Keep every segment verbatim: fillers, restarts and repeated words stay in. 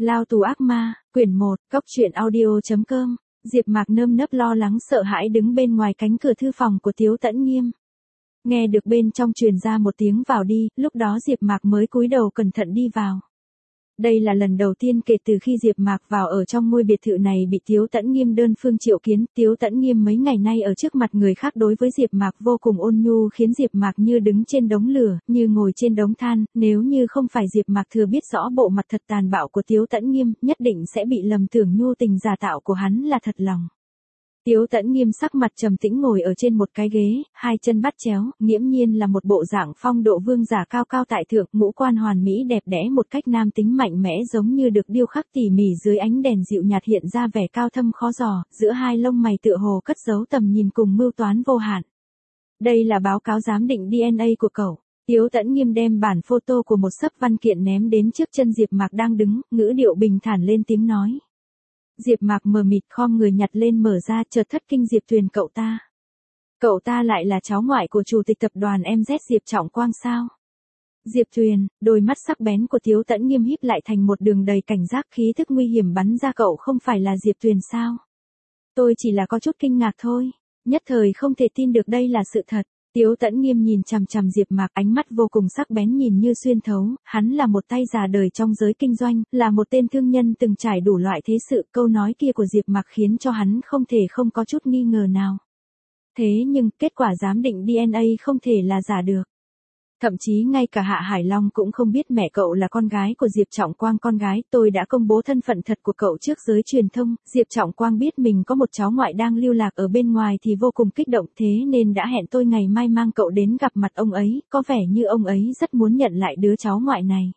Lao tù ác ma, quyển một, cốc truyện audio chấm com. Diệp Mạc nơm nớp lo lắng sợ hãi đứng bên ngoài cánh cửa thư phòng của Tiếu Tẫn Nghiêm. Nghe được bên trong truyền ra một tiếng vào đi, lúc đó Diệp Mạc mới cúi đầu cẩn thận đi vào. Đây là lần đầu tiên kể từ khi Diệp Mạc vào ở trong ngôi biệt thự này bị Tiếu Tẫn Nghiêm đơn phương triệu kiến. Tiếu Tẫn Nghiêm mấy ngày nay ở trước mặt người khác đối với Diệp Mạc vô cùng ôn nhu, khiến Diệp Mạc như đứng trên đống lửa, như ngồi trên đống than. Nếu như không phải Diệp Mạc thừa biết rõ bộ mặt thật tàn bạo của Tiếu Tẫn Nghiêm, nhất định sẽ bị lầm tưởng nhu tình giả tạo của hắn là thật lòng. Tiếu Tẫn Nghiêm sắc mặt trầm tĩnh ngồi ở trên một cái ghế, hai chân bắt chéo, nghiễm nhiên là một bộ dạng phong độ vương giả cao cao tại thượng, ngũ quan hoàn mỹ đẹp đẽ một cách nam tính mạnh mẽ giống như được điêu khắc tỉ mỉ dưới ánh đèn dịu nhạt hiện ra vẻ cao thâm khó dò, giữa hai lông mày tựa hồ cất giấu tầm nhìn cùng mưu toán vô hạn. Đây là báo cáo giám định đê en a của cậu. Tiếu Tẫn Nghiêm đem bản photo của một xấp văn kiện ném đến trước chân Diệp Mạc đang đứng, ngữ điệu bình thản lên tiếng nói. Diệp Mạc mờ mịt khom người nhặt lên mở ra, chợt thất kinh. Diệp Tuyền cậu ta. Cậu ta lại là cháu ngoại của chủ tịch tập đoàn em dét Diệp Trọng Quang sao? Diệp Tuyền, đôi mắt sắc bén của Tiếu Tẫn Nghiêm híp lại thành một đường đầy cảnh giác, khí thức nguy hiểm bắn ra. Cậu không phải là Diệp Tuyền sao? Tôi chỉ là có chút kinh ngạc thôi, nhất thời không thể tin được đây là sự thật. Tiếu Tẫn Nghiêm nhìn chằm chằm Diệp Mạc, ánh mắt vô cùng sắc bén nhìn như xuyên thấu, hắn là một tay già đời trong giới kinh doanh, là một tên thương nhân từng trải đủ loại thế sự. Câu nói kia của Diệp Mạc khiến cho hắn không thể không có chút nghi ngờ nào. Thế nhưng, kết quả giám định đê en a không thể là giả được. Thậm chí ngay cả Hạ Hải Long cũng không biết mẹ cậu là con gái của Diệp Trọng Quang. Con gái, tôi đã công bố thân phận thật của cậu trước giới truyền thông. Diệp Trọng Quang biết mình có một cháu ngoại đang lưu lạc ở bên ngoài thì vô cùng kích động, thế nên đã hẹn tôi ngày mai mang cậu đến gặp mặt ông ấy, có vẻ như ông ấy rất muốn nhận lại đứa cháu ngoại này.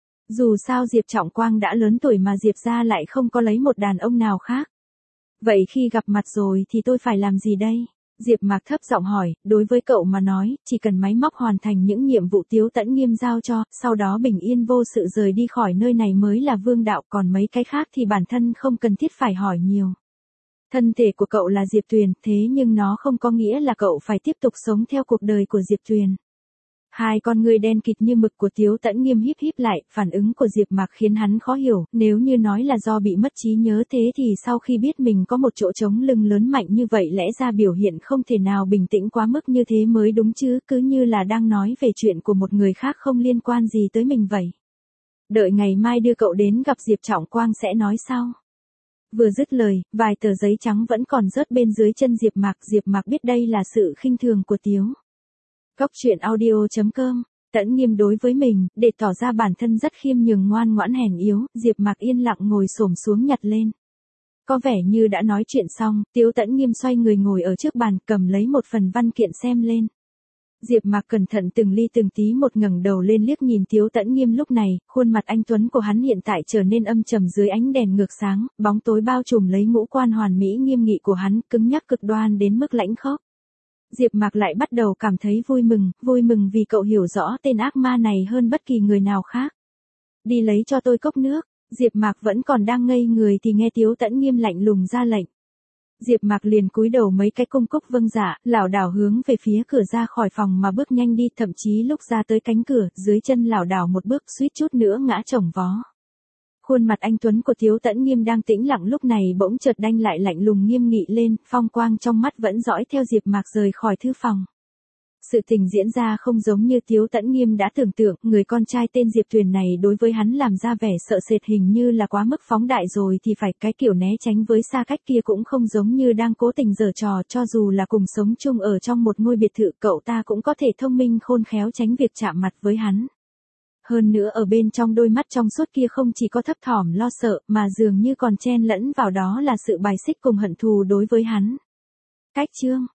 Dù sao Diệp Trọng Quang đã lớn tuổi mà Diệp gia lại không có lấy một đàn ông nào khác. Vậy khi gặp mặt rồi thì tôi phải làm gì đây? Diệp Mạc thấp giọng hỏi, đối với cậu mà nói, chỉ cần máy móc hoàn thành những nhiệm vụ Tiếu Tẫn Nghiêm giao cho, sau đó bình yên vô sự rời đi khỏi nơi này mới là vương đạo, còn mấy cái khác thì bản thân không cần thiết phải hỏi nhiều. Thân thể của cậu là Diệp Tuyền, thế nhưng nó không có nghĩa là cậu phải tiếp tục sống theo cuộc đời của Diệp Tuyền. Hai con ngươi đen kịt như mực của Tiếu Tẫn Nghiêm híp híp lại, phản ứng của Diệp Mạc khiến hắn khó hiểu, nếu như nói là do bị mất trí nhớ thế thì sau khi biết mình có một chỗ trống lưng lớn mạnh như vậy lẽ ra biểu hiện không thể nào bình tĩnh quá mức như thế mới đúng chứ, cứ như là đang nói về chuyện của một người khác không liên quan gì tới mình vậy. Đợi ngày mai đưa cậu đến gặp Diệp Trọng Quang sẽ nói sau. Vừa dứt lời, vài tờ giấy trắng vẫn còn rớt bên dưới chân Diệp Mạc. Diệp Mạc biết đây là sự khinh thường của Tiếu. Cốc truyện audio chấm com. Tẫn Nghiêm đối với mình, để tỏ ra bản thân rất khiêm nhường ngoan ngoãn hèn yếu, Diệp Mạc yên lặng ngồi xổm xuống nhặt lên. Có vẻ như đã nói chuyện xong, Tiếu Tẫn Nghiêm xoay người ngồi ở trước bàn, cầm lấy một phần văn kiện xem lên. Diệp Mạc cẩn thận từng ly từng tí một ngẩng đầu lên liếc nhìn Tiếu Tẫn Nghiêm lúc này, khuôn mặt anh tuấn của hắn hiện tại trở nên âm trầm dưới ánh đèn ngược sáng, bóng tối bao trùm lấy ngũ quan hoàn mỹ nghiêm nghị của hắn, cứng nhắc cực đoan đến mức lãnh khốc. Diệp Mạc lại bắt đầu cảm thấy vui mừng, vui mừng vì cậu hiểu rõ tên ác ma này hơn bất kỳ người nào khác. Đi lấy cho tôi cốc nước. Diệp Mạc vẫn còn đang ngây người thì nghe Tiếu Tẫn Nghiêm lạnh lùng ra lệnh. Diệp Mạc liền cúi đầu mấy cái cung cúc vâng dạ, lảo đảo hướng về phía cửa ra khỏi phòng mà bước nhanh đi, thậm chí lúc ra tới cánh cửa, dưới chân lảo đảo một bước suýt chút nữa ngã chồng vó. Khuôn mặt anh tuấn của Tiếu Tẫn Nghiêm đang tĩnh lặng lúc này bỗng chợt đanh lại lạnh lùng nghiêm nghị lên, phong quang trong mắt vẫn dõi theo Diệp Mạc rời khỏi thư phòng. Sự tình diễn ra không giống như Tiếu Tẫn Nghiêm đã tưởng tượng, người con trai tên Diệp Tuyền này đối với hắn làm ra vẻ sợ sệt hình như là quá mức phóng đại rồi thì phải, cái kiểu né tránh với xa cách kia cũng không giống như đang cố tình giở trò, cho dù là cùng sống chung ở trong một ngôi biệt thự cậu ta cũng có thể thông minh khôn khéo tránh việc chạm mặt với hắn. Hơn nữa ở bên trong đôi mắt trong suốt kia không chỉ có thấp thỏm lo sợ mà dường như còn chen lẫn vào đó là sự bài xích cùng hận thù đối với hắn. Cách chương